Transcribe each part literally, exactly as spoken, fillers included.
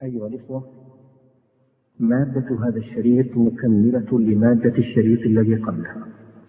أيها الإخوة، مادة هذا الشريط مكملة لمادة الشريط الذي قبلها.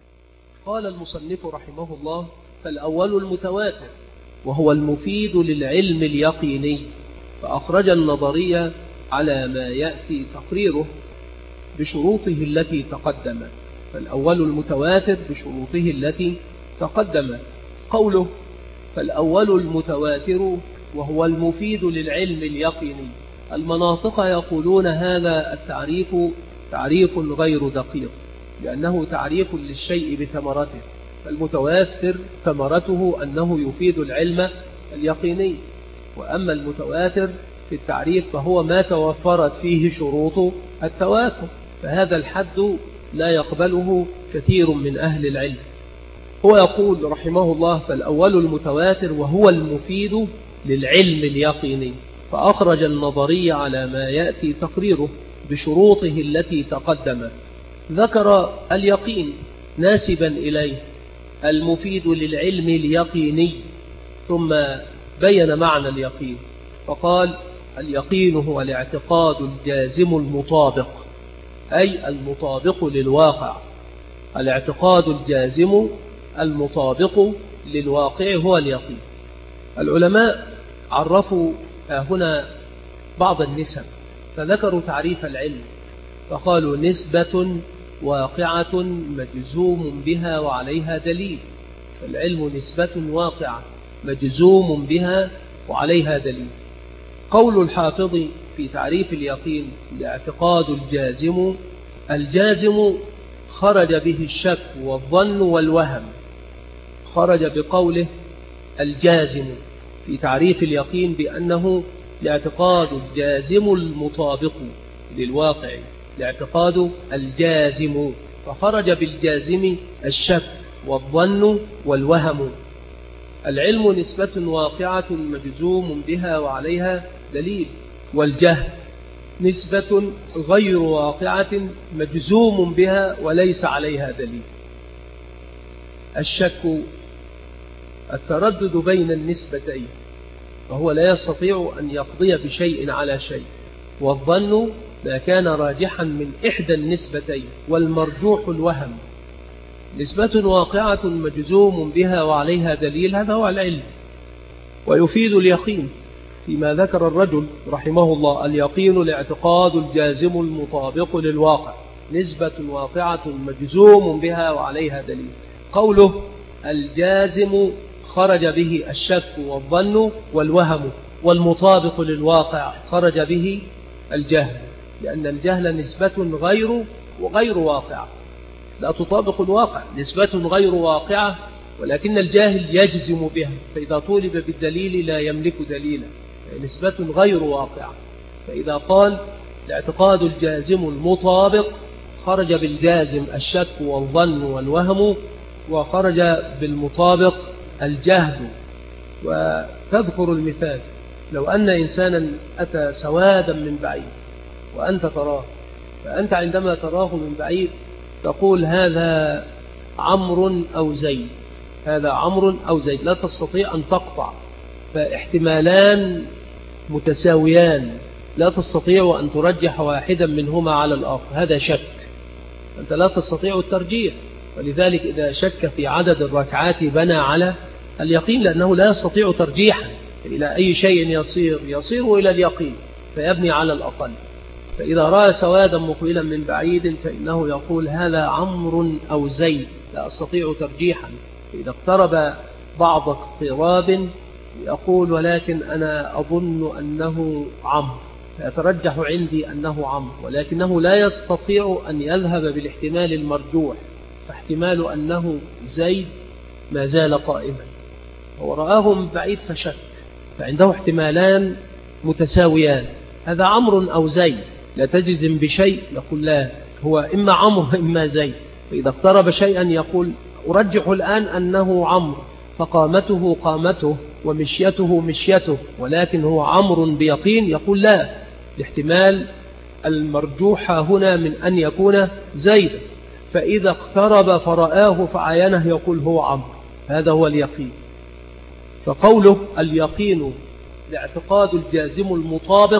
قال المصنف رحمه الله: فالأول المتواتر وهو المفيد للعلم اليقيني، فأخرج النظرية على ما يأتي تقريره بشروطه التي تقدمت. فالأول المتواتر بشروطه التي تقدمت. قوله فالأول المتواتر وهو المفيد للعلم اليقيني، المناطق يقولون هذا التعريف تعريف غير دقيق، لأنه تعريف للشيء بثمرته، فالمتواتر ثمرته أنه يفيد العلم اليقيني، وأما المتواتر في التعريف فهو ما توفرت فيه شروط التواتر، فهذا الحد لا يقبله كثير من أهل العلم. هو يقول رحمه الله: فالأول المتواتر وهو المفيد للعلم اليقيني، فأخرج النظرية على ما يأتي تقريره بشروطه التي تقدمت. ذكر اليقين ناسبا إليه المفيد للعلم اليقيني، ثم بين معنى اليقين فقال: اليقين هو الاعتقاد الجازم المطابق، أي المطابق للواقع. الاعتقاد الجازم المطابق للواقع هو اليقين. العلماء عرفوا هنا بعض النسب، فذكروا تعريف العلم فقالوا: نسبة واقعة مجزوم بها وعليها دليل. فالعلم نسبة واقعة مجزوم بها وعليها دليل. قول الحافظ في تعريف اليقين: الاعتقاد الجازم، الجازم خرج به الشك والظن والوهم، خرج بقوله الجازم في تعريف اليقين بأنه الاعتقاد الجازم المطابق للواقع، الاعتقاد الجازم، فخرج بالجازم الشك والظن والوهم. العلم نسبة واقعة مجزوم بها وعليها دليل، والجهل نسبة غير واقعة مجزوم بها وليس عليها دليل. الشك التردد بين النسبتين، فهو لا يستطيع أن يقضي بشيء على شيء، والظن ما كان راجحا من إحدى النسبتين، والمرجوح الوهم. نسبة واقعة مجزوم بها وعليها دليل، هذا هو العلم. ويفيد اليقين فيما ذكر الرجل رحمه الله: اليقين الاعتقاد الجازم المطابق للواقع، نسبة واقعة مجزوم بها وعليها دليل. قوله الجازم خرج به الشك والظن والوهم، والمطابق للواقع خرج به الجهل، لأن الجهل نسبة غير وغير واقعة، لا تطابق الواقع، نسبة غير واقعة، ولكن الجاهل يجزم بها، فإذا طولب بالدليل لا يملك دليلا، نسبة غير واقعة. فإذا قال الاعتقاد الجازم المطابق، خرج بالجازم الشك والظن والوهم، وخرج بالمطابق الجهل. وتذكر المثال: لو أن إنسانا أتى سوادا من بعيد وأنت تراه، فأنت عندما تراه من بعيد تقول هذا عمرو أو زيد، هذا عمرو أو زيد، لا تستطيع أن تقطع، فاحتمالان متساويان، لا تستطيع أن ترجح واحدا منهما على الآخر، هذا شك، أنت لا تستطيع الترجيح. ولذلك إذا شك في عدد الركعات بنى على اليقين، لأنه لا يستطيع ترجيحا، إلى أي شيء يصير يصير إلى اليقين، فيبني على الأقل. فإذا رأى سوادا مقبلا من بعيد فإنه يقول هذا عمرو أو زيد، لا أستطيع ترجيحا. إذا اقترب بعض اقتراب يقول ولكن أنا أظن أنه عمرو، فيترجح عندي أنه عمرو، ولكنه لا يستطيع أن يذهب بالاحتمال المرجوح، فاحتمال أنه زيد ما زال قائما، هو رآه من بعيد فشك، فعنده احتمالان متساويان، هذا عمرو أو زيد، لا تجزم بشيء، يقول لا هو إما عمرو إما زيد. فإذا اقترب شيئا يقول أرجح الآن أنه عمرو، فقامته قامته ومشيته مشيته، ولكن هو عمرو بيقين، يقول لا، الاحتمال المرجوح هنا من أن يكون زيد. فإذا اقترب فرآه فعينه يقول هو عمرو، هذا هو اليقين. فقوله اليقين الاعتقاد الجازم المطابق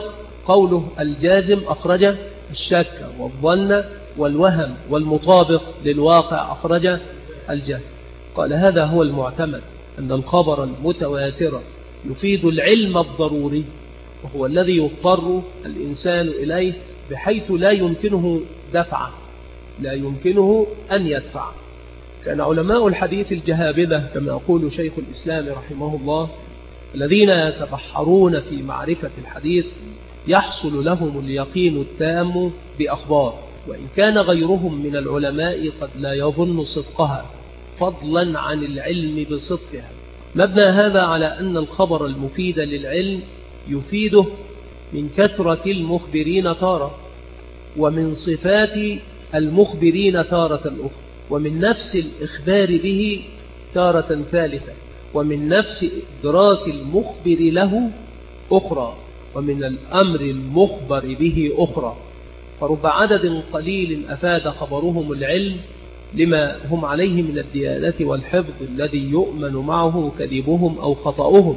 قوله الجازم أخرج الشك والظن والوهم، والمطابق للواقع أخرج الجهل. قال هذا هو المعتمد، أن الخبر المتواتر يفيد العلم الضروري، وهو الذي يضطر الإنسان إليه بحيث لا يمكنه دفعه، لا يمكنه أن يدفع. كان علماء الحديث الجهابذة كما يقول شيخ الإسلام رحمه الله الذين يتبحرون في معرفة الحديث يحصل لهم اليقين التام بأخبار، وإن كان غيرهم من العلماء قد لا يظن صدقها فضلا عن العلم بصدقها. مبنى هذا على أن الخبر المفيد للعلم يفيده من كثرة المخبرين تارة، ومن صفات المخبرين تارة أخرى، ومن نفس الإخبار به تارة ثالثة، ومن نفس إدراك المخبر له أخرى، ومن الأمر المخبر به أخرى. فرب عدد قليل أفاد خبرهم العلم لما هم عليه من الديانة والحفظ الذي يؤمن معه كذبهم أو خطأهم،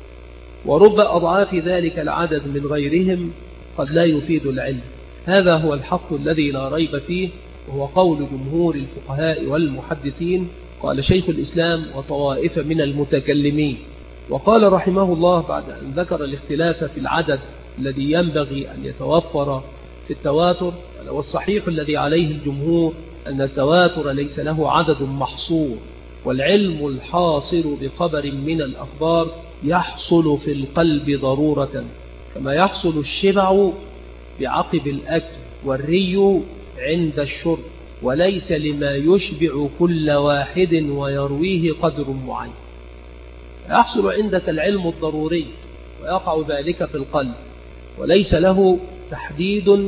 ورب أضعاف ذلك العدد من غيرهم قد لا يفيد العلم. هذا هو الحق الذي لا ريب فيه، وهو قول جمهور الفقهاء والمحدثين. قال شيخ الإسلام وطوائف من المتكلمين. وقال رحمه الله بعد أن ذكر الاختلاف في العدد الذي ينبغي أن يتوفر في التواتر، والصحيح الذي عليه الجمهور أن التواتر ليس له عدد محصور، والعلم الحاصل بخبر من الأخبار يحصل في القلب ضرورة، كما يحصل الشبع بعقب الأكل والري عند الشرب، وليس لما يشبع كل واحد ويرويه قدر معين. يحصل عندك العلم الضروري ويقع ذلك في القلب، وليس له تحديد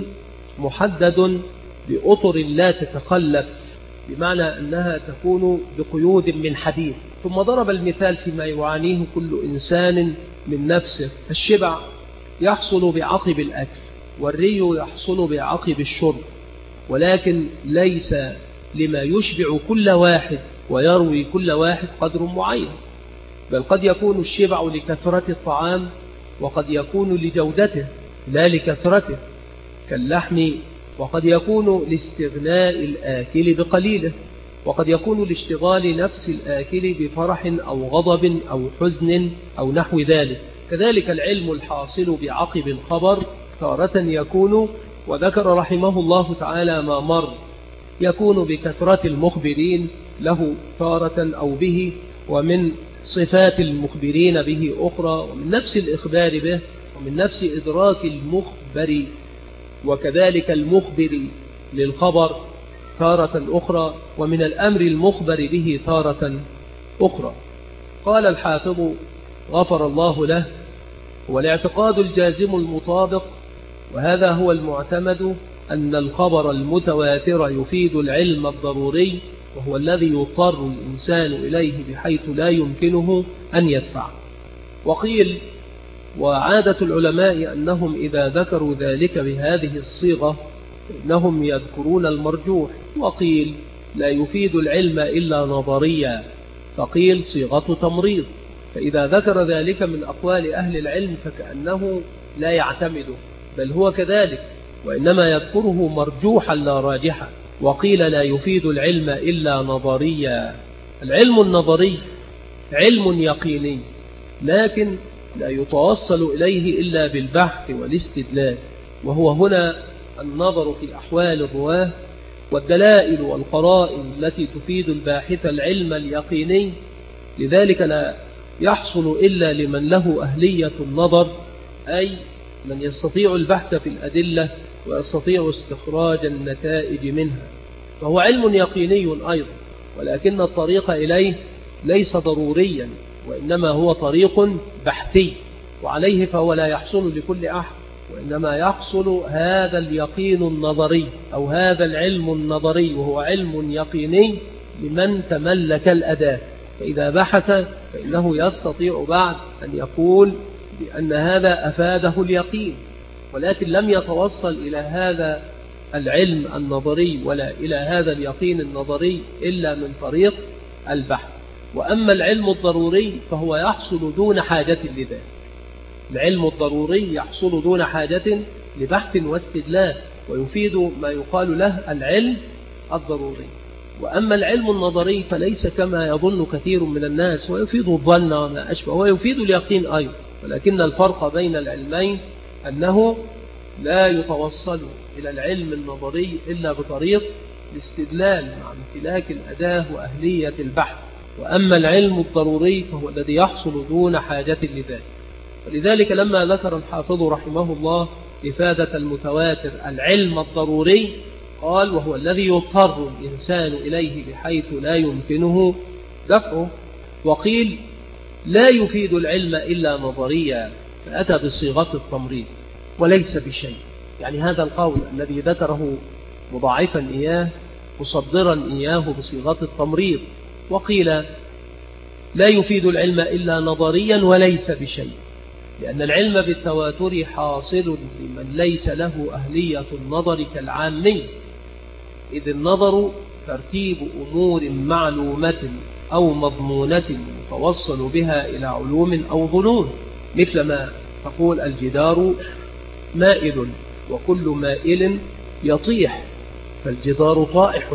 محدد بأطر لا تتخلف، بمعنى أنها تكون بقيود من حديد. ثم ضرب المثال فيما يعانيه كل إنسان من نفسه. الشبع يحصل بعقب الأكل، والري يحصل بعقب الشرب، ولكن ليس لما يشبع كل واحد ويروي كل واحد قدر معين، بل قد يكون الشبع لكثرة الطعام، وقد يكون لجودته لا لكثرته كاللحم، وقد يكون لاستغناء الآكل بقليله، وقد يكون لاشتغال نفس الآكل بفرح أو غضب أو حزن أو نحو ذلك. كذلك العلم الحاصل بعقب الخبر تارة يكون، وذكر رحمه الله تعالى ما مر، يكون بكثرة المخبرين له تارة أو به، ومن صفات المخبرين به أخرى، ومن نفس الإخبار به، ومن نفس إدراك المخبر وكذلك المخبر للخبر تارة أخرى، ومن الأمر المخبر به تارة أخرى. قال الحافظ غفر الله له: والاعتقاد الجازم المطابق، وهذا هو المعتمد، أن الخبر المتواتر يفيد العلم الضروري، وهو الذي يضطر الإنسان إليه بحيث لا يمكنه أن يدفع. وقيل وعادة العلماء أنهم إذا ذكروا ذلك بهذه الصيغة إنهم يذكرون المرجوح. وقيل لا يفيد العلم إلا نظريا، فقيل صيغة تمريض، فإذا ذكر ذلك من أقوال أهل العلم فكأنه لا يعتمد، بل هو كذلك، وإنما يذكره مرجوحا لا راجحا. وقيل لا يفيد العلم إلا نظريا. العلم النظري علم يقيني، لكن لا يتوصل إليه إلا بالبحث والاستدلال، وهو هنا النظر في أحوال الرواه والدلائل والقرائن التي تفيد الباحث العلم اليقيني. لذلك لا يحصل إلا لمن له أهلية النظر، أي من يستطيع البحث في الأدلة ويستطيع استخراج النتائج منها، فهو علم يقيني أيضا، ولكن الطريق إليه ليس ضروريا، وإنما هو طريق بحثي، وعليه فهو لا يحصل لكل أحد، وإنما يحصل هذا اليقين النظري أو هذا العلم النظري، وهو علم يقيني لمن تملك الأداة. فإذا بحث فإنه يستطيع بعد أن يقول بأن هذا أفاده اليقين، ولكن لم يتوصل إلى هذا العلم النظري ولا إلى هذا اليقين النظري إلا من طريق البحث. وأما العلم الضروري فهو يحصل دون حاجة لذلك، العلم الضروري يحصل دون حاجة لبحث واستدلال، ويفيد ما يقال له العلم الضروري. وأما العلم النظري فليس كما يظن كثير من الناس، ويفيد الظن وما أشبه، ويفيد اليقين أيضا، ولكن الفرق بين العلمين أنه لا يتوصل إلى العلم النظري إلا بطريق الاستدلال مع امتلاك الأداة وأهلية البحث، وأما العلم الضروري فهو الذي يحصل دون حاجة لذلك. ولذلك لما ذكر الحافظ رحمه الله إفادة المتواتر العلم الضروري قال وهو الذي يضطر الإنسان إليه بحيث لا يمكنه دفعه. وقيل لا يفيد العلم إلا نظريا، فأتى بصيغة التمريض وليس بشيء، يعني هذا القول الذي ذكره مضاعفا إياه مصدرا إياه بصيغة التمريض. وقيل لا يفيد العلم إلا نظريا وليس بشيء، لأن العلم بالتواتر حاصل لمن ليس له أهلية النظر كالعامي، إذ النظر ترتيب أمور معلومة أو مضمونة يتوصل بها إلى علوم أو ظنون، مثل ما تقول الجدار مائل وكل مائل يطيح، فالجدار طائح.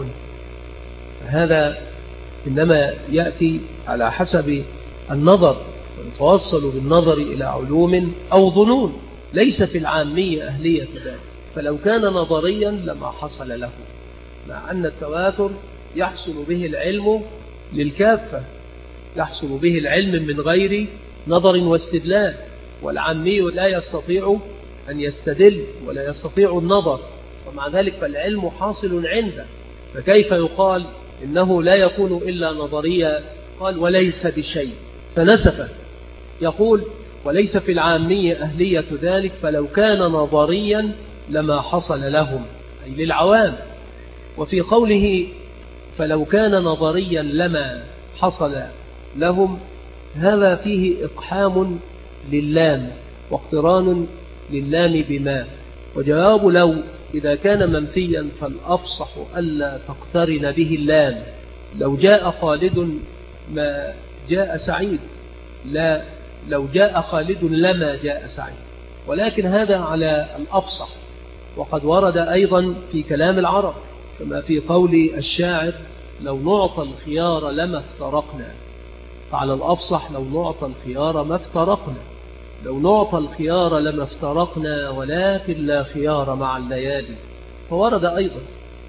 فهذا إنما يأتي على حسب النظر، ويتوصل بالنظر إلى علوم أو ظنون، ليس في العامية أهلية ذلك. فلو كان نظريا لما حصل له، مع أن التواتر يحصل به العلم للكافة، يحصل به العلم من غير نظر واستدلال، والعامي لا يستطيع أن يستدل ولا يستطيع النظر، ومع ذلك فالعلم حاصل عنده، فكيف يقال إنه لا يكون إلا نظريا؟ قال وليس بشيء، فنسفه يقول وليس في العامية أهلية ذلك، فلو كان نظريا لما حصل لهم، أي للعوام. وفي قوله فلو كان نظريا لما حصل لهم، هذا فيه إقحام للام واقتران للام بما، وجواب لو إذا كان منفيا فالأفصح ألا تقترن به اللام. لو جاء خالد ما جاء سعيد، لا لو جاء خالد لما جاء سعيد، ولكن هذا على الأفصح. وقد ورد أيضا في كلام العرب كما في قول الشاعر لو نعطى الخيار لما افترقنا، فعلى الأفصح لو نعطى الخيار ما افترقنا، لو نعطى الخيار لما افترقنا ولكن لا خيار مع الليالي. فورد أيضا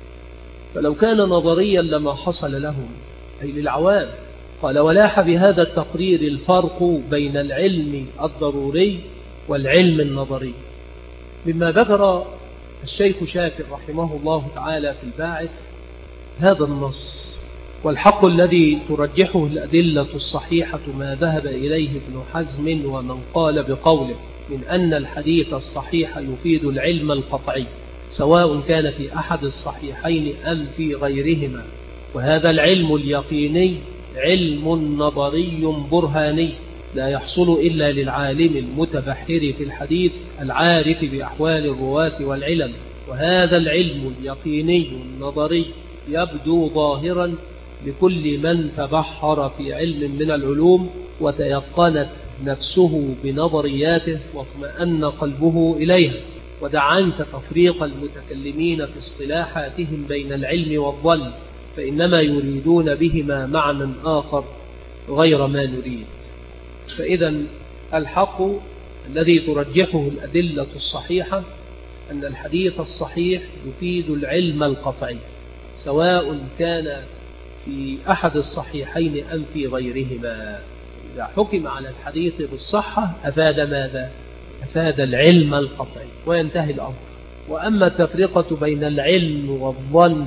فلو كان نظريا لما حصل لهم، أي للعوام. قال ولاح بهذا التقرير الفرق بين العلم الضروري والعلم النظري، مما ذكر الشيخ شاكر رحمه الله تعالى في الباعث هذا النص. والحق الذي ترجحه الأدلة الصحيحة ما ذهب إليه ابن حزم ومن قال بقوله من أن الحديث الصحيح يفيد العلم القطعي، سواء كان في أحد الصحيحين أم في غيرهما. وهذا العلم اليقيني علم نظري برهاني لا يحصل إلا للعالم المتبحر في الحديث العارف بأحوال الرواة والعلم. وهذا العلم اليقيني النظري يبدو ظاهرا لكل من تبحر في علم من العلوم وتيقنت نفسه بنظرياته واطمأن قلبه إليها، ودع عنك تفريق المتكلمين في اصطلاحاتهم بين العلم والظن، فإنما يريدون بهما معنى آخر غير ما نريد. فإذا الحق الذي ترجحه الأدلة الصحيحة أن الحديث الصحيح يفيد العلم القطعي، سواء كان في أحد الصحيحين أم في غيرهما. إذا حكم على الحديث بالصحة أفاد ماذا؟ أفاد العلم القطعي، وينتهي الأمر. وأما التفرقة بين العلم والظن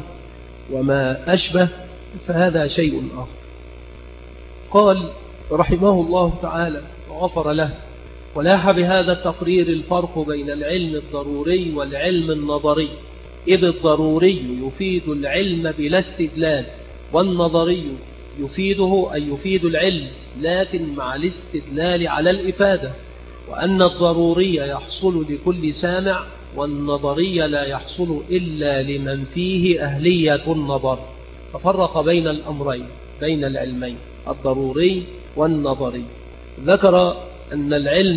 وما أشبه فهذا شيء آخر. قال رحمه الله تعالى وغفر له ولاح بهذا التقرير الفرق بين العلم الضروري والعلم النظري، إذ الضروري يفيد العلم بلا استدلال، والنظري يفيده أي يفيد العلم لكن مع الاستدلال على الإفادة، وأن الضروري يحصل لكل سامع والنظري لا يحصل إلا لمن فيه أهلية النظر. ففرق بين الأمرين بين العلمين الضروري والنظري. ذكر أن العلم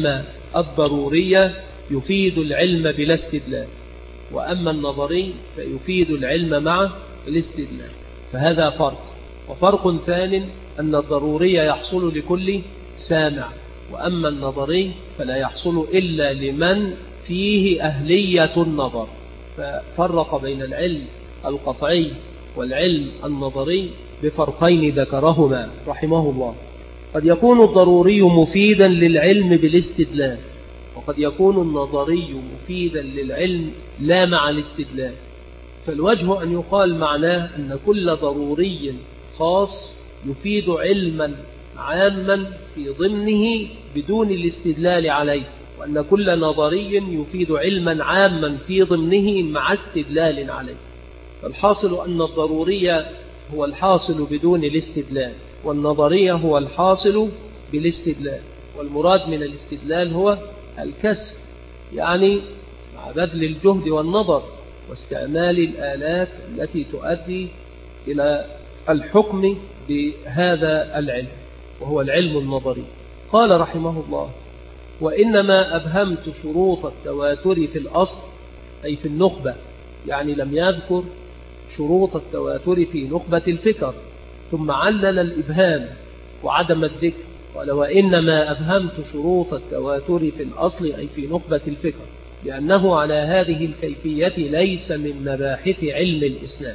الضروري يفيد العلم بلا استدلال، وأما النظري فيفيد العلم مع الاستدلال، فهذا فرق. وفرق ثاني أن الضروري يحصل لكل سامع، وأما النظري فلا يحصل إلا لمن فيه أهلية النظر. ففرق بين العلم القطعي والعلم النظري بفرقين ذكرهما رحمه الله. قد يكون الضروري مفيدا للعلم بالاستدلال، وقد يكون النظري مفيدا للعلم لا مع الاستدلال. فالوجه أن يقال معناه أن كل ضروري خاص يفيد علما عاما في ضمنه بدون الاستدلال عليه، وأن كل نظري يفيد علما عاما في ضمنه مع استدلال عليه. فالحاصل أن الضروري هو الحاصل بدون الاستدلال، والنظري هو الحاصل بالاستدلال. والمراد من الاستدلال هو الكسب، يعني مع بذل الجهد والنظر واستعمال الآلات التي تؤدي إلى الحكم بهذا العلم، وهو العلم النظري. قال رحمه الله: وإنما أبهمت شروط التواتر في الأصل، أي في النخبة، يعني لم يذكر شروط التواتر في نخبة الفكر، ثم علل الإبهام وعدم الذكر. قال: وإنما أبهمت شروط التواتر في الأصل، أي في نخبة الفكر، لأنه على هذه الكيفية ليس من مباحث علم الإسناد،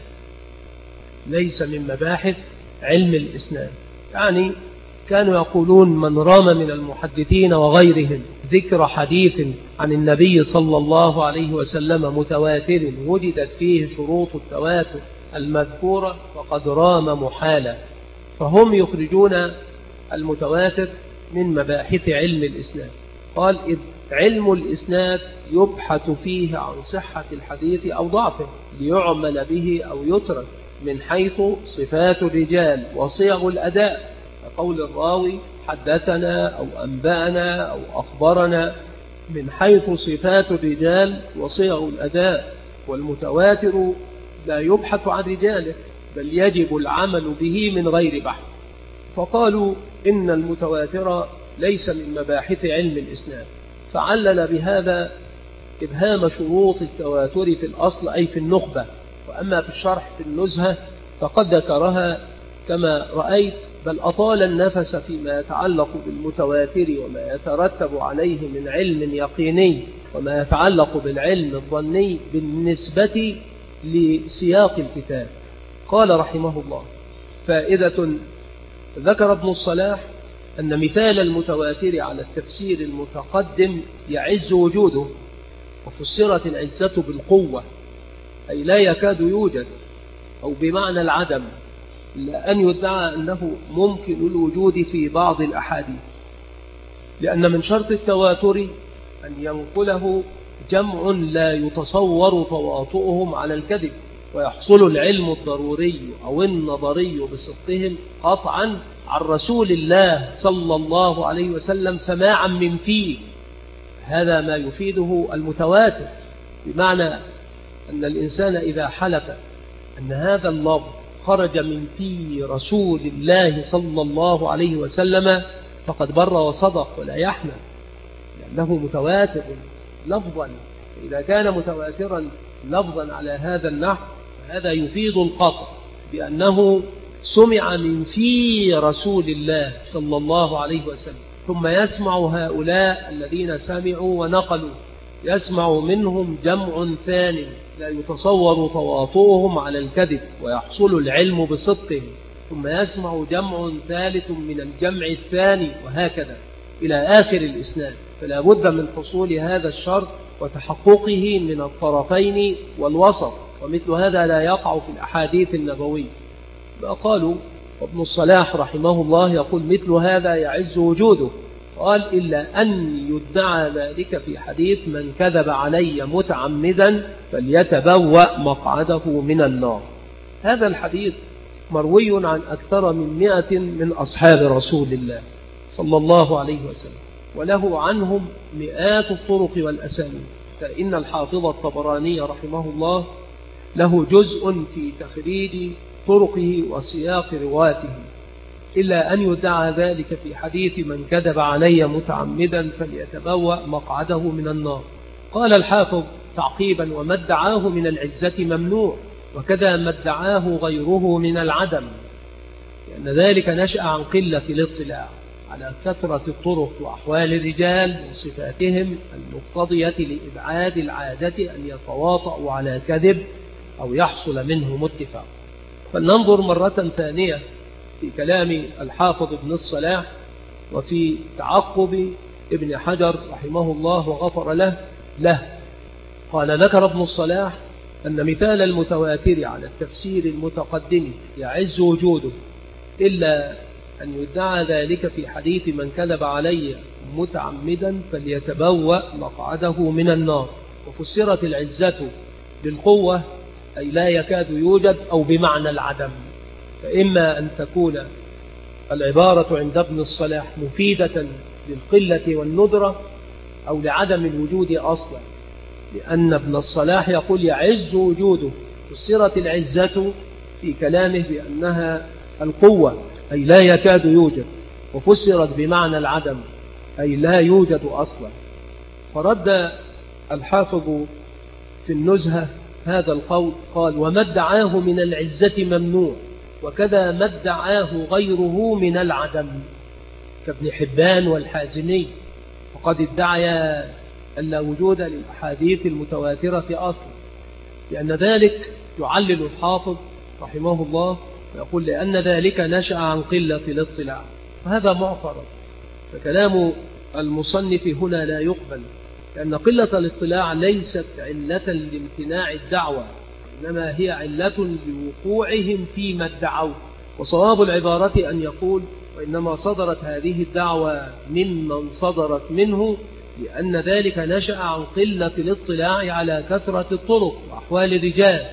ليس من مباحث علم الإسناد. يعني كانوا يقولون: من رام من المحدثين وغيرهم ذكر حديث عن النبي صلى الله عليه وسلم متواتر وجدت فيه شروط التواتر المذكورة فقد رام محالا. فهم يخرجون المتواتر من مباحث علم الإسناد. قال: إذ علم الإسناد يبحث فيه عن صحة الحديث أو ضعفه ليعمل به أو يترك، من حيث صفات الرجال وصيغ الأداء، كقول الراوي حدثنا أو أنبأنا أو أخبرنا، من حيث صفات الرجال وصيغ الأداء. والمتواتر لا يبحث عن رجاله، بل يجب العمل به من غير بحث. فقالوا إن المتواتر ليس من مباحث علم الإسناد، فعلل بهذا إبهام شروط التواتر في الأصل، أي في النخبة. وأما في الشرح في النزهة فقد ذكرها كما رأيت، بل أطال النفس فيما يتعلق بالمتواتر وما يترتب عليه من علم يقيني وما يتعلق بالعلم الظني بالنسبة لسياق الكتاب. قال رحمه الله: فائدة. ذكر ابن الصلاح أن مثال المتواتر على التفسير المتقدم يعز وجوده، وفسرت العزة بالقوة، أي لا يكاد يوجد، أو بمعنى العدم، لأن يدعى أنه ممكن الوجود في بعض الأحاديث، لأن من شرط التواتر أن ينقله جمع لا يتصور تواطؤهم على الكذب، ويحصل العلم الضروري أو النظري بصدقهم قطعا عن رسول الله صلى الله عليه وسلم سماعا من فيه. هذا ما يفيده المتواتر، بمعنى أن الإنسان إذا حلف أن هذا اللفظ خرج من في رسول الله صلى الله عليه وسلم فقد بر وصدق ولا يحمل، لأنه متواتر لفظا. إذا كان متواترا لفظا على هذا النحو فهذا يفيد القطع بأنه سمع من في رسول الله صلى الله عليه وسلم. ثم يسمع هؤلاء الذين سمعوا ونقلوا، يسمع منهم جمع ثاني لا يتصور تواطؤهم على الكذب ويحصل العلم بصدقهم، ثم يسمع جمع ثالث من الجمع الثاني، وهكذا إلى آخر الإسناد. فلا بد من حصول هذا الشرط وتحققه من الطرفين والوسط، ومثل هذا لا يقع في الأحاديث النبوية. قالوا وابن الصلاح رحمه الله يقول: مثل هذا يعز وجوده. قال: إلا أن يدعى ذلك في حديث: من كذب علي متعمدا فليتبوأ مقعده من النار. هذا الحديث مروي عن أكثر من مئة من أصحاب رسول الله صلى الله عليه وسلم، وله عنهم مئات الطرق والأسانيد. فإن الحافظ الطبراني رحمه الله له جزء في تخريج طرقه وسياق رواته، إلا أن يدعى ذلك في حديث من كذب علي متعمدا فليتبوأ مقعده من النار. قال الحافظ تعقيبا: وما ادعاه من العزة ممنوع، وكذا ما ادعاه غيره من العدم، لأن ذلك نشأ عن قلة الاطلاع على كثرة الطرق وأحوال الرجال وصفاتهم المقتضية لإبعاد العادة أن يتواطؤوا على كذب أو يحصل منهم اتفاق. فلننظر مرة ثانية في كلام الحافظ ابن الصلاح وفي تعقب ابن حجر رحمه الله وغفر له له قال: ذكر ابن الصلاح أن مثال المتواتر على التفسير المتقدم يعز وجوده، إلا أن يدعى ذلك في حديث من كذب علي متعمدا فليتبوأ مقعده من النار. وفسرت العزة بالقوة أي لا يكاد يوجد، أو بمعنى العدم. فإما أن تكون العبارة عند ابن الصلاح مفيدة للقلة والندرة أو لعدم الوجود أصلا، لأن ابن الصلاح يقول يعز وجوده. فسرت العزة في كلامه بأنها القوة أي لا يكاد يوجد، وفسرت بمعنى العدم أي لا يوجد أصلا. فرد الحافظ في النزهة هذا القول، قال: وما ادعاه من العزة ممنوع، وكذا ما ادعاه غيره من العدم، كابن حبان والحازمي، وقد ادعيا أن لا وجود للأحاديث المتواترة أصلا، لأن ذلك يعلل الحافظ رحمه الله ويقول: لأن ذلك نشأ عن قلة الاطلاع. فهذا معترض، فكلام المصنف هنا لا يقبل، لأن قلة الاطلاع ليست علة لامتناع الدعوة، إنما هي علة لوقوعهم فيما ادعوا. وصواب العبارة أن يقول: وإنما صدرت هذه الدعوة ممن صدرت منه، لأن ذلك نشأ عن قلة الاطلاع على كثرة الطرق وأحوال الرجال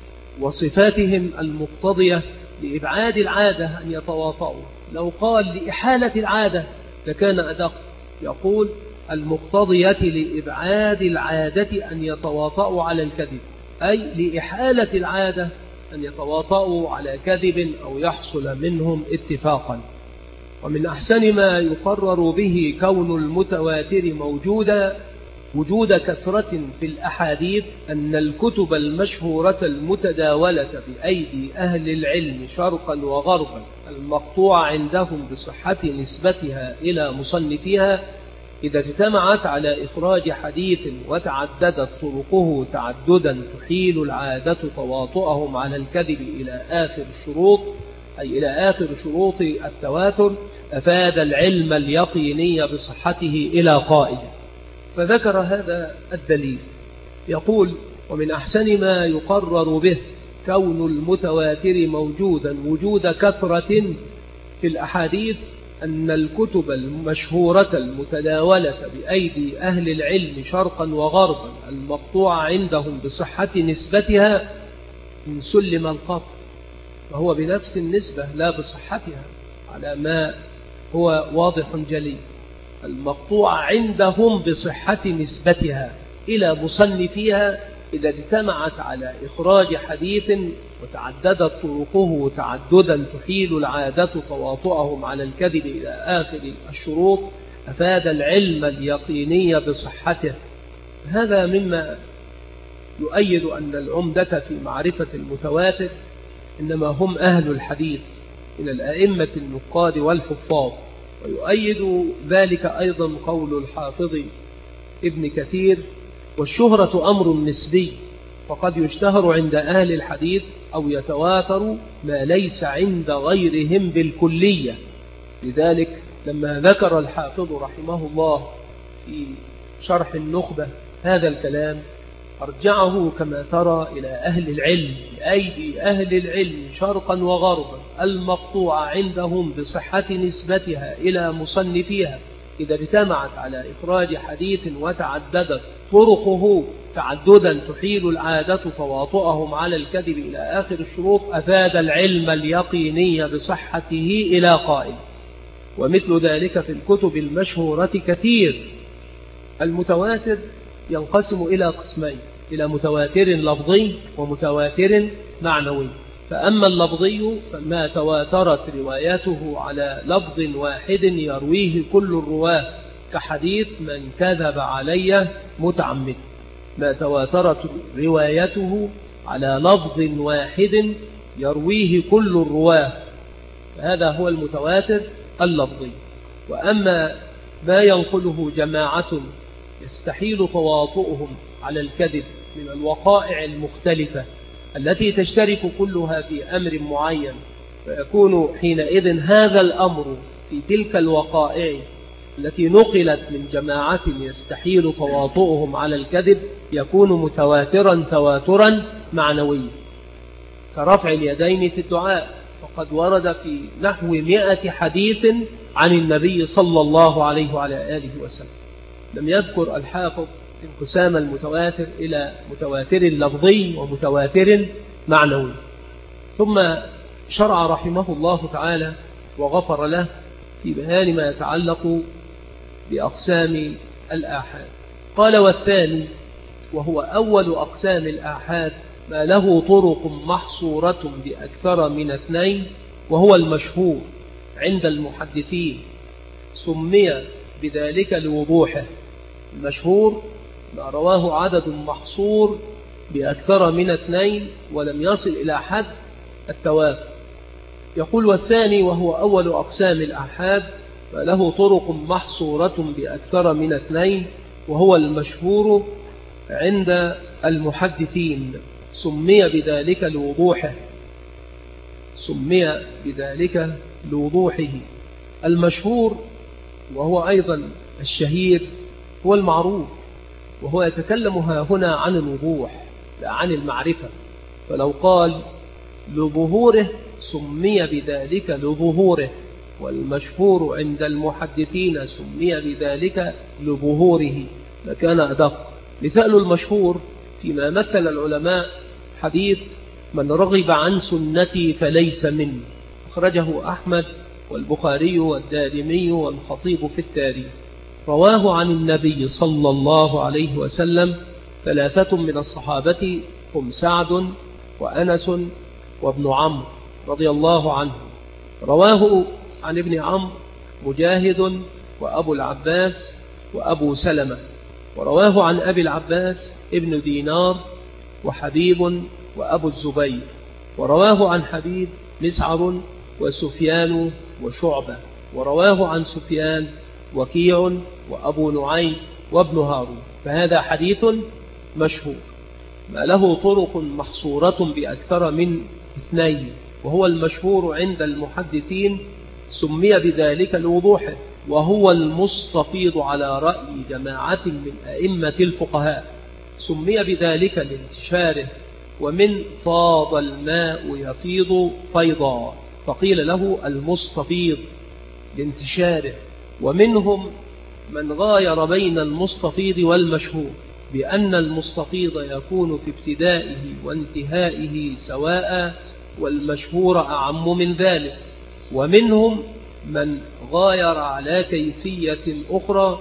وصفاتهم المقتضية لإبعاد العادة أن يتواطؤوا. لو قال لإحالة العادة لكان أدق، يقول المقتضية لإبعاد العادة أن يتواطؤوا على الكذب، أي لإحالة العادة أن يتواطؤوا على كذب أو يحصل منهم اتفاقا. ومن أحسن ما يقرر به كون المتواتر موجودا وجود كثرة في الأحاديث أن الكتب المشهورة المتداولة بأيدي أهل العلم شرقا وغربا المقطوع عندهم بصحة نسبتها إلى مصنفيها، إذا اجتمعت على إخراج حديث وتعددت طرقه تعددا تحيل العادة تواطؤهم على الكذب إلى آخر الشروط، أي إلى آخر شروط التواتر، أفاد العلم اليقيني بصحته إلى قائله. فذكر هذا الدليل، يقول: ومن أحسن ما يقرر به كون المتواتر موجودا وجود كثرة في الأحاديث أن الكتب المشهورة المتداولة بأيدي أهل العلم شرقا وغربا المقطوع عندهم بصحة نسبتها من سلم القطع، وهو بنفس النسبة لا بصحتها على ما هو واضح جلي، المقطوع عندهم بصحة نسبتها إلى مصنفيها إذا اجتمعت على إخراج حديث وتعددت طرقه تعددا تحيل العادة تواطؤهم على الكذب إلى آخر الشروط، أفاد العلم اليقيني بصحته. هذا مما يؤيد أن العمدة في معرفة المتواتر إنما هم أهل الحديث من الأئمة النقاد والحفاظ. ويؤيد ذلك أيضا قول الحافظ ابن كثير: والشهرة أمر نسبي، فقد يشتهر عند أهل الحديث أو يتواتر ما ليس عند غيرهم بالكلية. لذلك لما ذكر الحافظ رحمه الله في شرح النخبة هذا الكلام أرجعه كما ترى إلى أهل العلم، بأيدي أهل العلم شرقا وغربا المقطوع عندهم بصحة نسبتها إلى مصنفيها إذا اجتمعت على إخراج حديث وتعددت طرقه تعددا تحيل العادة تواطؤهم على الكذب إلى آخر الشروط، أفاد العلم اليقيني بصحته إلى قائل. ومثل ذلك في الكتب المشهورة كثير. المتواتر ينقسم إلى قسمين: إلى متواتر لفظي ومتواتر معنوي. فأما اللفظي فما تواترت روايته على لفظ واحد يرويه كل الرواه كحديث من كذب علي متعمد، ما تواترت روايته على لفظ واحد يرويه كل الرواه، فهذا هو المتواتر اللفظي. وأما ما ينقله جماعة يستحيل تواطؤهم على الكذب من الوقائع المختلفة التي تشترك كلها في أمر معين، فيكون حينئذ هذا الأمر في تلك الوقائع التي نقلت من جماعة يستحيل تواطؤهم على الكذب يكون متواترا تواترا معنويا، كرفع اليدين في الدعاء، فقد ورد في نحو مئة حديث عن النبي صلى الله عليه وعلى آله وسلم. لم يذكر الحافظ انقسام المتواتر إلى متواتر لفظي ومتواتر معنوي. ثم شرع رحمه الله تعالى وغفر له في بيان ما يتعلق بأقسام الآحاد. قال: والثاني وهو أول أقسام الآحاد ما له طرق محصورة بأكثر من اثنين، وهو المشهور عند المحدثين، سمي بذلك لوضوحه. المشهور ما رواه عدد محصور بأكثر من اثنين ولم يصل إلى حد التواتر. يقول: والثاني وهو أول أقسام الآحاد ما له طرق محصورة بأكثر من اثنين، وهو المشهور عند المحدثين، سمي بذلك لوضوحه سمي بذلك لوضوحه. المشهور وهو أيضا الشهير هو المعروف، وهو يتكلم هنا عن الوضوح لا عن المعرفة، فلو قال لظهوره سمي بذلك لظهوره، والمشهور عند المحدثين سمي بذلك لظهوره لكان أدق. مثال المشهور فيما مثل العلماء حديث من رغب عن سنتي فليس مني، أخرجه أحمد والبخاري والدارمي والخطيب في التاريخ. رواه عن النبي صلى الله عليه وسلم ثلاثة من الصحابة هم سعد وأنس وابن عمرو رضي الله عنه. رواه عن ابن عمرو مجاهد وأبو العباس وأبو سلمة، ورواه عن أبي العباس ابن دينار وحبيب وأبو الزبير، ورواه عن حبيب مسعر وسفيان وشعبة، ورواه عن سفيان وكيع وأبو نعيم وابن هارون. فهذا حديث مشهور ما له طرق محصورة بأكثر من اثنين، وهو المشهور عند المحدثين، سمي بذلك لوضوحه، وهو المستفيض على رأي جماعة من أئمة الفقهاء، سمي بذلك لانتشاره، ومن فاض الماء يفيض فيضا فقيل له المستفيض لانتشاره. ومنهم من غاير بين المستفيض والمشهور بأن المستفيض يكون في ابتدائه وانتهائه سواء، والمشهور أعم من ذلك. ومنهم من غاير على كيفية أخرى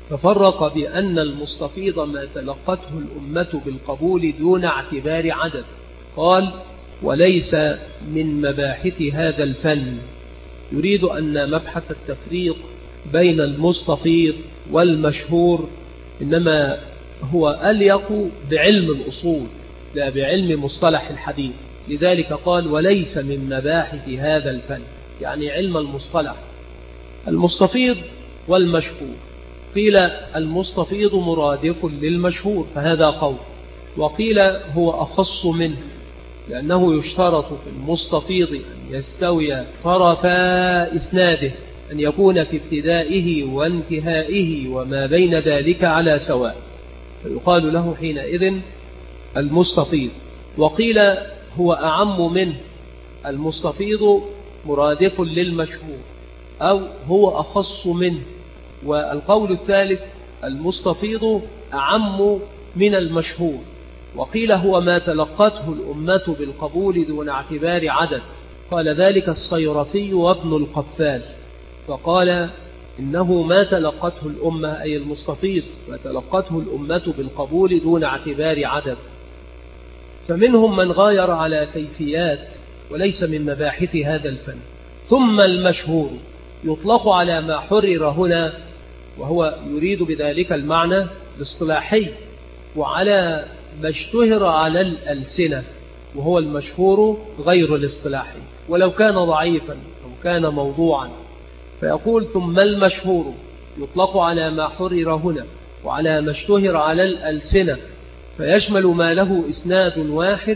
ففرق بأن المستفيض ما تلقته الأمة بالقبول دون اعتبار عدد. قال: وليس من مباحث هذا الفن. يريد أن مبحث التفريق بين المستفيض والمشهور إنما هو أليق بعلم الأصول لا بعلم مصطلح الحديث، لذلك قال: وليس من مباحث هذا الفن، يعني علم المصطلح. المستفيض والمشهور، قيل المستفيض مرادف للمشهور فهذا قول، وقيل هو أخص منه لأنه يشترط في المستفيض أن يستوي طرفا إسناده، أن يكون في ابتدائه وانتهائه وما بين ذلك على سواء، فيقال له حينئذ المستفيض. وقيل هو أعم منه، المستفيض مرادف للمشهور، أو هو أخص منه. والقول الثالث المستفيض أعم من المشهور. وقيل هو ما تلقته الأمة بالقبول دون اعتبار عدد، قال ذلك الصيرفي وابن القفال، فقال إنه ما تلقته الأمة أي المستفيض ما تلقته الأمة بالقبول دون اعتبار عدد. فمنهم من غاير على كيفيات وليس من مباحث هذا الفن. ثم المشهور يطلق على ما حرر هنا، وهو يريد بذلك المعنى الاصطلاحي، وعلى ما اشتهر على الألسنة، وهو المشهور غير الاصطلاحي، ولو كان ضعيفا أو كان موضوعا. فيقول ثم المشهور يطلق على ما حرر هنا وعلى ما اشتهر على الألسنة، فيشمل ما له إسناد واحد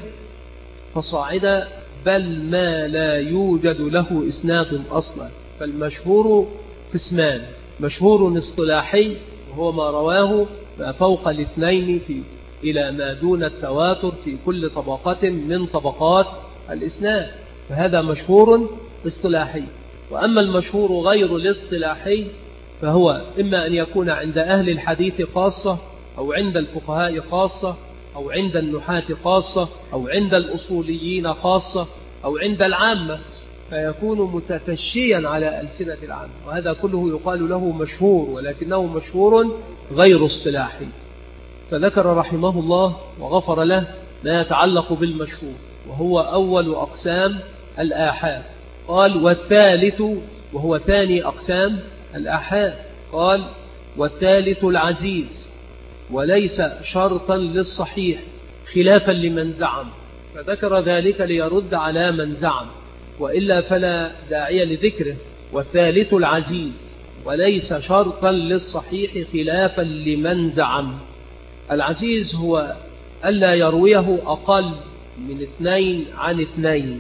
فصاعدا، بل ما لا يوجد له إسناد أصلا. فالمشهور قسمان: مشهور اصطلاحي وهو ما رواه ما فوق الاثنين في إلى ما دون التواتر في كل طبقة من طبقات الإسناد، فهذا مشهور اصطلاحي. وأما المشهور غير الاصطلاحي فهو إما أن يكون عند أهل الحديث خاصة، أو عند الفقهاء خاصة، أو عند النحاة خاصة، أو عند الأصوليين خاصة، أو عند العامة، فيكون متفشيا على ألسنة العامة، وهذا كله يقال له مشهور، ولكنه مشهور غير اصطلاحي. فذكر رحمه الله وغفر له ما يتعلق بالمشهور، وهو أول أقسام الآحاد. قال والثالث، وهو ثاني أقسام الآحاد، قال والثالث العزيز، وليس شرطا للصحيح خلافا لمن زعم. فذكر ذلك ليرد على من زعم، وإلا فلا داعي لذكره. والثالث العزيز وليس شرطا للصحيح خلافا لمن زعم. العزيز هو ألا يرويه أقل من اثنين عن اثنين،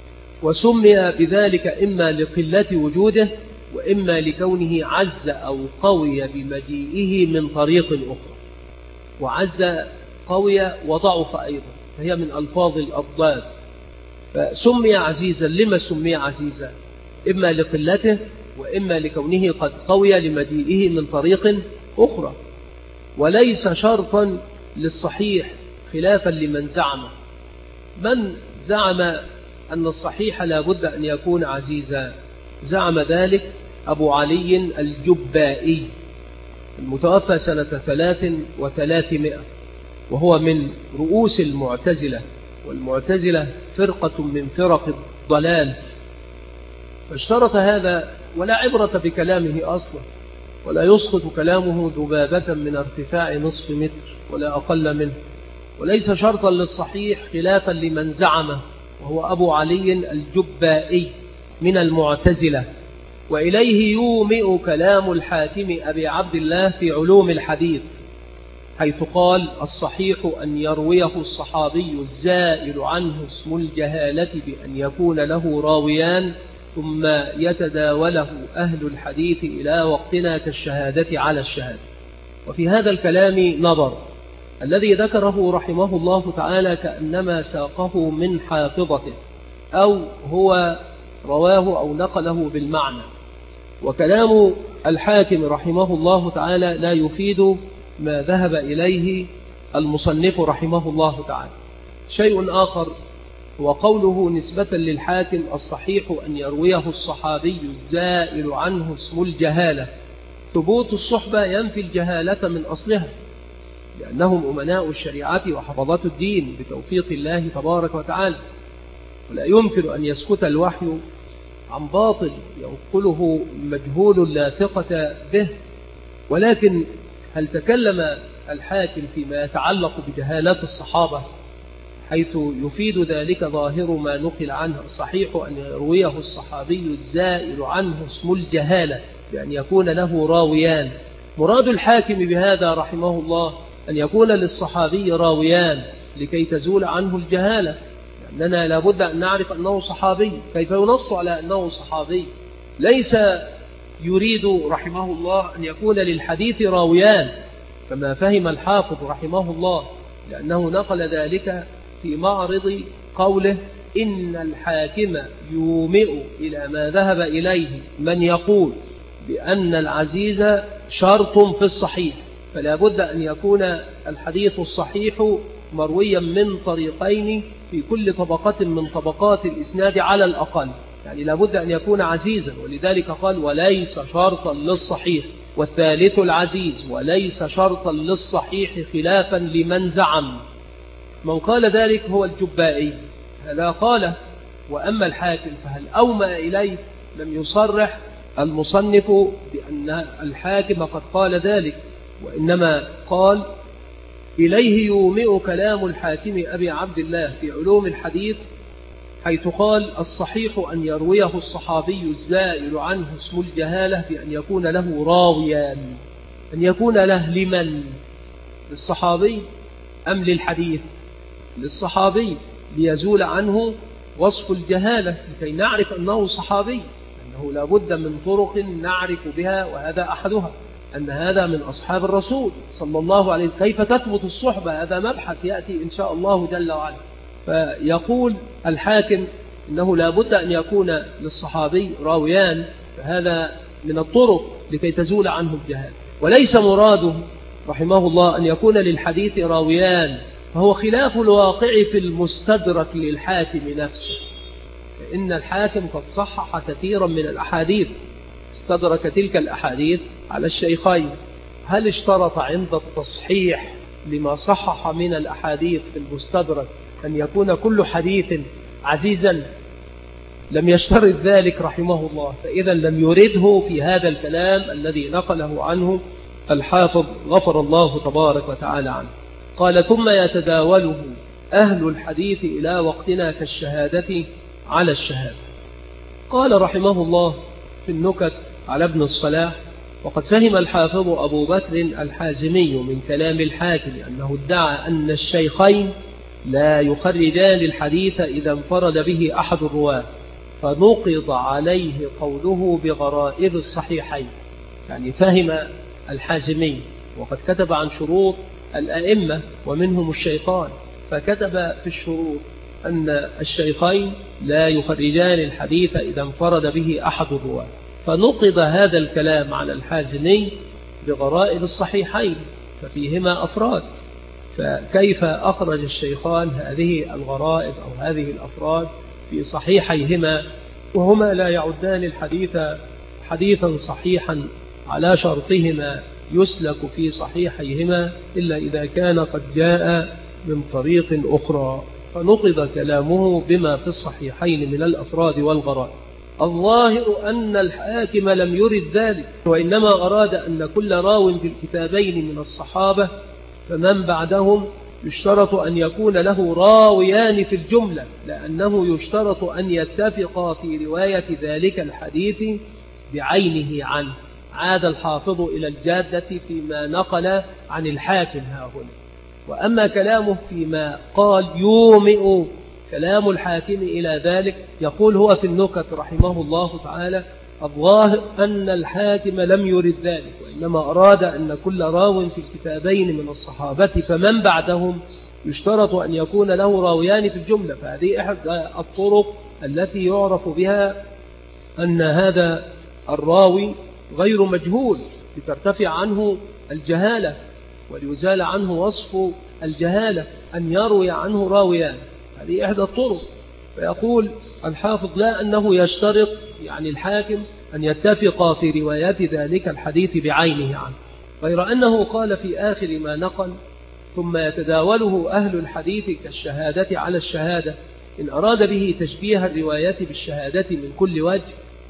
وسمي بذلك إما لقلة وجوده، وإما لكونه عز أو قوي بمجيئه من طريق أخرى. وعز قوي وضعف أيضا، فهي من ألفاظ الأضداد. فسمي عزيزا. لما سمي عزيزا؟ إما لقلته، وإما لكونه قد قوي لمجيئه من طريق أخرى. وليس شرطا للصحيح خلافا لمن زعم. من زعم أن الصحيح لا بد أن يكون عزيزا؟ زعم ذلك أبو علي الجبائي المتوفى سنة ثلاث وثلاثمائة، وهو من رؤوس المعتزلة، والمعتزلة فرقة من فرق الضلال. فاشترط هذا، ولا عبرة بكلامه أصلا، ولا يسقط كلامه ذبابة من ارتفاع نصف متر ولا أقل منه، وليس شرطا للصحيح خلافا لمن زعمه، وهو أبو علي الجبائي من المعتزلة. وإليه يومئ كلام الحاكم أبي عبد الله في علوم الحديث، حيث قال الصحيح أن يرويه الصحابي الزائل عنه اسم الجهالة بأن يكون له راويان، ثم يتداوله أهل الحديث إلى وقتنا كالشهادة على الشهادة. وفي هذا الكلام نظر. الذي ذكره رحمه الله تعالى كأنما ساقه من حافظته، أو هو رواه أو نقله بالمعنى. وكلام الحاكم رحمه الله تعالى لا يفيد ما ذهب إليه المصنف رحمه الله تعالى. شيء آخر هو قوله نسبة للحاكم الصحيح أن يرويه الصحابي الزائل عنه اسم الجهالة. ثبوت الصحبة ينفي الجهالة من أصلها، لأنهم أمناء الشريعة وحفظات الدين بتوفيق الله تبارك وتعالى، ولا يمكن أن يسكت الوحي عن باطل ينقله مجهول لا ثقة به. ولكن هل تكلم الحاكم فيما يتعلق بجهالات الصحابة، حيث يفيد ذلك ظاهر ما نقل عنه الصحيح أن يرويه الصحابي الزائل عنه اسم الجهالة بأن يكون له راويان. مراد الحاكم بهذا رحمه الله أن يكون للصحابي راويان لكي تزول عنه الجهالة، لأننا لابد أن نعرف أنه صحابي. كيف ينص على أنه صحابي؟ ليس يريد رحمه الله أن يكون للحديث راويان كما فهم الحافظ رحمه الله، لأنه نقل ذلك في معرض قوله إن الحاكم يومئ إلى ما ذهب إليه من يقول بأن العزيز شرط في الصحيح، فلا بد أن يكون الحديث الصحيح مرويا من طريقين في كل طبقة من طبقات الإسناد على الأقل، يعني لا بد أن يكون عزيزا. ولذلك قال وليس شرطا للصحيح. والثالث العزيز وليس شرطا للصحيح خلافا لمن زعم. من قال ذلك هو الجبائي. هذا قال وأما الحاكم فهل أومأ إليه؟ لم يصرح المصنف بأن الحاكم قد قال ذلك، وإنما قال إليه يومئ كلام الحاكم أبي عبد الله في علوم الحديث، حيث قال الصحيح أن يرويه الصحابي الزائل عنه اسم الجهالة بأن يكون له راويان. أن يكون له لمن؟ للصحابي أم للحديث؟ للصحابي، ليزول عنه وصف الجهالة لكي نعرف أنه صحابي، أنه لابد من طرق نعرف بها، وهذا أحدها أن هذا من أصحاب الرسول صلى الله عليه وسلم. كيف تثبت الصحبة؟ هذا مبحث يأتي إن شاء الله جل وعلا. فيقول الحاكم إنه لابد أن يكون للصحابي راويان، فهذا من الطرق لكي تزول عنه الجهالة. وليس مراده رحمه الله أن يكون للحديث راويان، فهو خلاف الواقع في المستدرك للحاكم نفسه، فإن الحاكم قد صحح كثيرا من الأحاديث، استدرك تلك الأحاديث على الشيخين. هل اشترط عند التصحيح لما صحح من الأحاديث في المستدرك أن يكون كل حديث عزيزا؟ لم يشترط ذلك رحمه الله، فإذا لم يرده في هذا الكلام الذي نقله عنه الحافظ غفر الله تبارك وتعالى عنه. قال ثم يتداوله أهل الحديث إلى وقتنا كالشهادة على الشهادة. قال رحمه الله في النكت على ابن الصلاح: وقد فهم الحافظ أبو بكر الحازمي من كلام الحاكم أنه ادعى أن الشيخين لا يخرجان الحديث إذا انفرد به أحد الرواة، فنقض عليه قوله بغرائب الصحيحين. يعني فهم الحازمي، وقد كتب عن شروط الأئمة ومنهم الشيخان، فكتب في الشروط أن الشيخين لا يخرجان الحديث إذا انفرد به أحد الرواة، فنقض هذا الكلام على الحازمي بغرائب الصحيحين ففيهما أفراد، فكيف أخرج الشيخان هذه الغرائب أو هذه الأفراد في صحيحيهما وهما لا يعدان الحديث حديثا صحيحا على شرطهما يسلك في صحيحيهما إلا إذا كان قد جاء من طريق أخرى، فنقض كلامه بما في الصحيحين من الأفراد والغرائب. الظاهر أن الحاكم لم يرد ذلك، وإنما أراد أن كل راو في الكتابين من الصحابة فمن بعدهم يشترط أن يكون له راويان في الجملة، لأنه يشترط أن يتفقا في رواية ذلك الحديث بعينه عنه. عاد الحافظ إلى الجادة فيما نقل عن الحاكم هاهنا. وأما كلامه فيما قال يومئ كلام الحاكم إلى ذلك، يقول هو في النكت رحمه الله تعالى: الظاهر أن الحاكم لم يرد ذلك، وإنما أراد أن كل راو في الكتابين من الصحابة فمن بعدهم يشترط أن يكون له راويان في الجملة. فهذه إحدى الطرق التي يعرف بها أن هذا الراوي غير مجهول، لترتفع عنه الجهالة وليزال عنه وصف الجهالة، أن يروي عنه راويان. هذه إحدى الطرق. فيقول الحافظ: لا أنه يشترط يعني الحاكم أن يتفق في روايات ذلك الحديث بعينه عنه، غير أنه قال في آخر ما نقل: ثم يتداوله أهل الحديث كالشهادة على الشهادة. إن أراد به تشبيه الروايات بالشهادة من كل وجه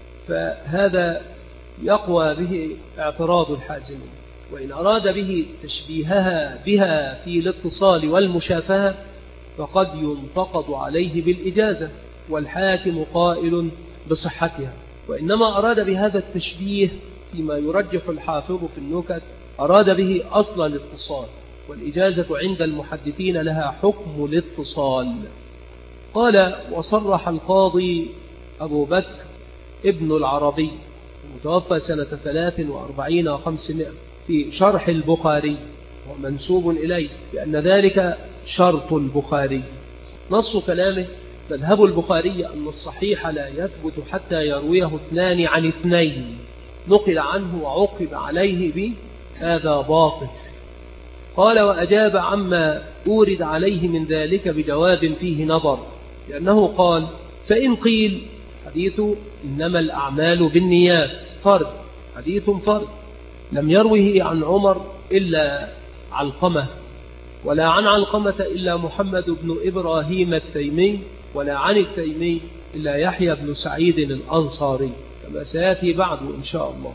فهذا يقوى به اعتراض الحازمي، وإن أراد به تشبيهها بها في الاتصال والمشافهة فقد ينتقد عليه بالإجازة، والحاكم قائل بصحتها. وإنما أراد بهذا التشبيه فيما يرجح الحافظ في النكت أراد به أصل الاتصال، والإجازة عند المحدثين لها حكم الاتصال. قال: وصرح القاضي أبو بكر ابن العربي متوفى سنة ثلاث وأربعين وخمسمائة في شرح البخاري ومنسوب إليه بأن ذلك شرط البخاري. نص كلامه: مذهب البخاري أن الصحيح لا يثبت حتى يرويه اثنان عن اثنين، نقل عنه وعقب عليه به هذا باطل. قال: وأجاب عما أورد عليه من ذلك بجواب فيه نظر، لأنه قال: فإن قيل حديث إنما الأعمال بالنيات فرد، حديث فرد لم يروه عن عمر إلا علقمة، ولا عن علقمة إلا محمد بن إبراهيم التيمي، ولا عن التيمي إلا يحيى بن سعيد الأنصاري كما سيأتي بعد إن شاء الله.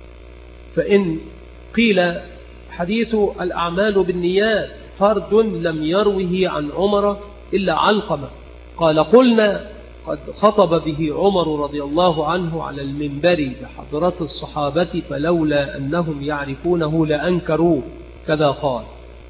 فإن قيل حديث الأعمال بالنيات فرد لم يروه عن عمر إلا علقمة، قال قلنا قد خطب به عمر رضي الله عنه على المنبر بحضرة الصحابة فلولا أنهم يعرفونه لأنكروه، كذا قال.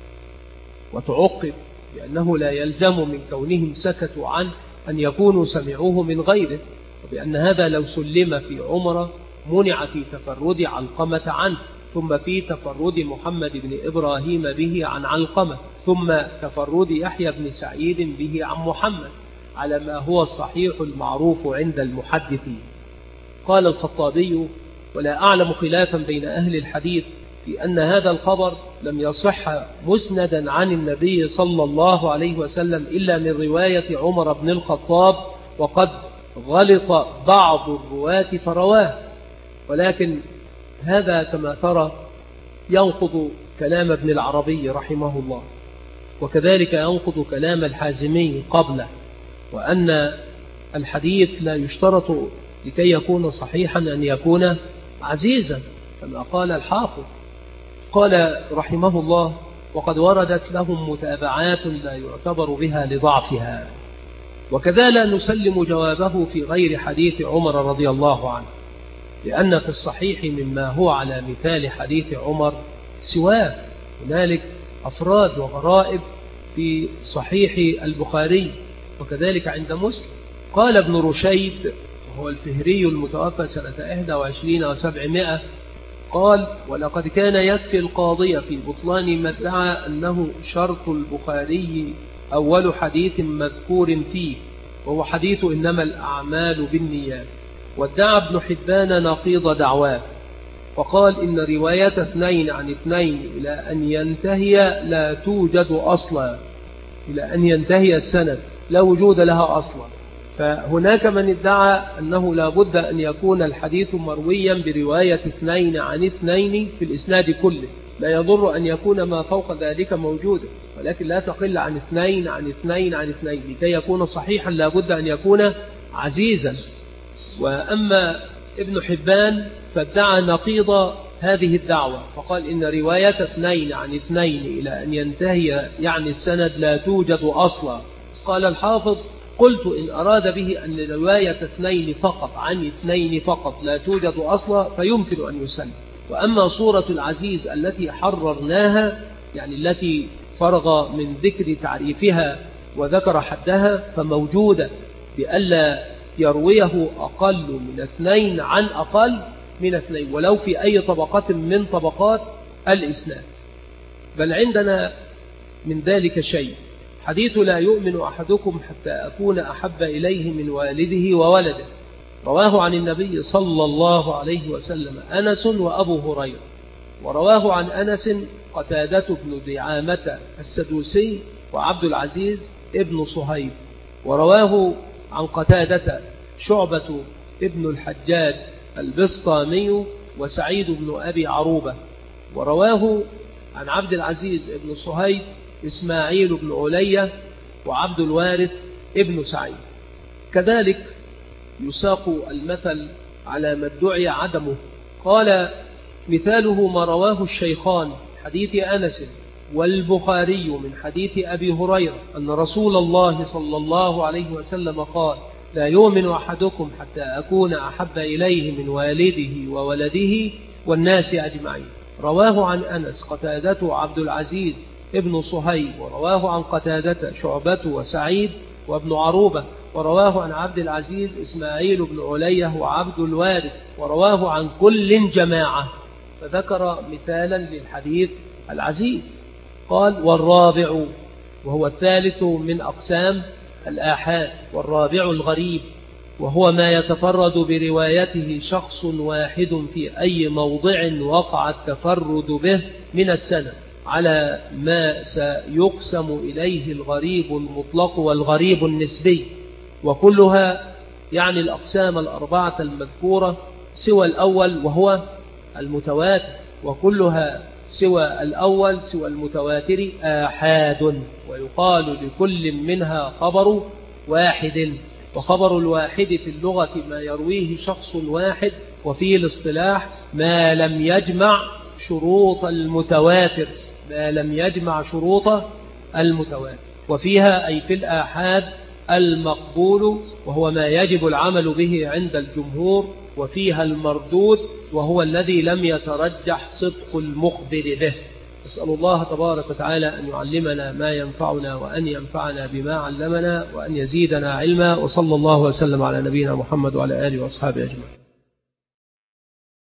وتعقب بأنه لا يلزم من كونهم سكتوا عنه أن يكونوا سمعوه من غيره، وبأن هذا لو سلم في عمر منع في تفرد علقمة عنه، ثم في تفرد محمد بن إبراهيم به عن علقمة، ثم تفرد يحيى بن سعيد به عن محمد، على ما هو الصحيح المعروف عند المحدثين. قال الخطابي: ولا أعلم خلافا بين أهل الحديث في أن هذا الخبر لم يصح مسندا عن النبي صلى الله عليه وسلم إلا من رواية عمر بن الخطاب، وقد غلط بعض الرواة فرواه، ولكن هذا كما ترى ينقض كلام ابن العربي رحمه الله، وكذلك ينقض كلام الحازمي قبله، وأن الحديث لا يشترط لكي يكون صحيحا أن يكون عزيزا كما قال الحافظ. قال رحمه الله: وقد وردت لهم متابعات لا يعتبر بها لضعفها. وكذا لا نسلم جوابه في غير حديث عمر رضي الله عنه، لأن في الصحيح مما هو على مثال حديث عمر سواه، هنالك أفراد وغرائب في صحيح البخاري، وكذلك عند مسلم. قال ابن رشيد وهو الفهري المتوفى سنة إحدى وعشرين وسبعمائة قال: ولقد كان يكفي القاضي في بطلان ما ادعى أنه شرط البخاري أول حديث مذكور فيه، وهو حديث إنما الأعمال بالنيات. وادعى ابن حبان نقيض دعواه، فقال: إن رواية اثنين عن اثنين إلى أن ينتهي لا توجد أصلا، إلى أن ينتهي السند لا وجود لها أصلا. فهناك من ادعى أنه لا بد أن يكون الحديث مرويا برواية اثنين عن اثنين في الإسناد كله، لا يضر أن يكون ما فوق ذلك موجودا، ولكن لا تقل عن اثنين عن اثنين عن اثنين لكي يكون صحيحا لا بد أن يكون عزيزا. وأما ابن حبان فادعى نقيض هذه الدعوة، فقال: إن رواية اثنين عن اثنين إلى أن ينتهي يعني السند لا توجد أصلا. قال الحافظ: قلت إن أراد به أن رواية اثنين فقط عن اثنين فقط لا توجد أصلا فيمكن أن يسلم. وأما صورة العزيز التي حررناها، يعني التي فرغ من ذكر تعريفها وذكر حدها، فموجودة بألا يرويه أقل من اثنين عن أقل من اثنين، ولو في أي طبقة من طبقات الإسناد. بل عندنا من ذلك شيء، حديث لا يؤمن أحدكم حتى أكون أحب إليه من والده وولده، رواه عن النبي صلى الله عليه وسلم أنس وأبو هريرة، ورواه عن أنس قتادة بن دعامة السدوسي وعبد العزيز ابن صهيب، ورواه عن قتادة شعبة ابن الحجاج البسطامي وسعيد بن أبي عروبة، ورواه عن عبد العزيز ابن صهيب إسماعيل بن علية وعبد الوارث ابن سعيد. كذلك يساق المثل على ما ادعي عدمه. قال: مثاله ما رواه الشيخان حديث أنس والبخاري من حديث أبي هريرة أن رسول الله صلى الله عليه وسلم قال: لا يؤمن أحدكم حتى أكون أحب إليه من والده وولده والناس أجمعين. رواه عن أنس قتادة عبد العزيز ابن صهيب، ورواه عن قتادة شعبة وسعيد وابن عروبة، ورواه عن عبد العزيز إسماعيل بن علية وعبد الوارث، ورواه عن كل جماعة، فذكر مثالا للحديث العزيز. قال: والرابع، وهو الثالث من أقسام الآحاد، والرابع الغريب، وهو ما يتفرد بروايته شخص واحد في أي موضع وقع التفرد به من السنة، على ما سيقسم إليه الغريب المطلق والغريب النسبي، وكلها يعني الأقسام الأربعة المذكورة سوى الأول وهو المتواتر، وكلها سوى الأول سوى المتواتر آحاد، ويقال لكل منها خبر واحد، وخبر الواحد في اللغة ما يرويه شخص واحد، وفي الاصطلاح ما لم يجمع شروط المتواتر ما لم يجمع شروط المتواتر وفيها أي في الآحاد المقبول وهو ما يجب العمل به عند الجمهور، وفيها المردود وهو الذي لم يترجح صدق المخبر به. نسأل الله تبارك وتعالى أن يعلمنا ما ينفعنا وأن ينفعنا بما علمنا وأن يزيدنا علما، وصلى الله وسلم على نبينا محمد وعلى آله وأصحابه أجمعين.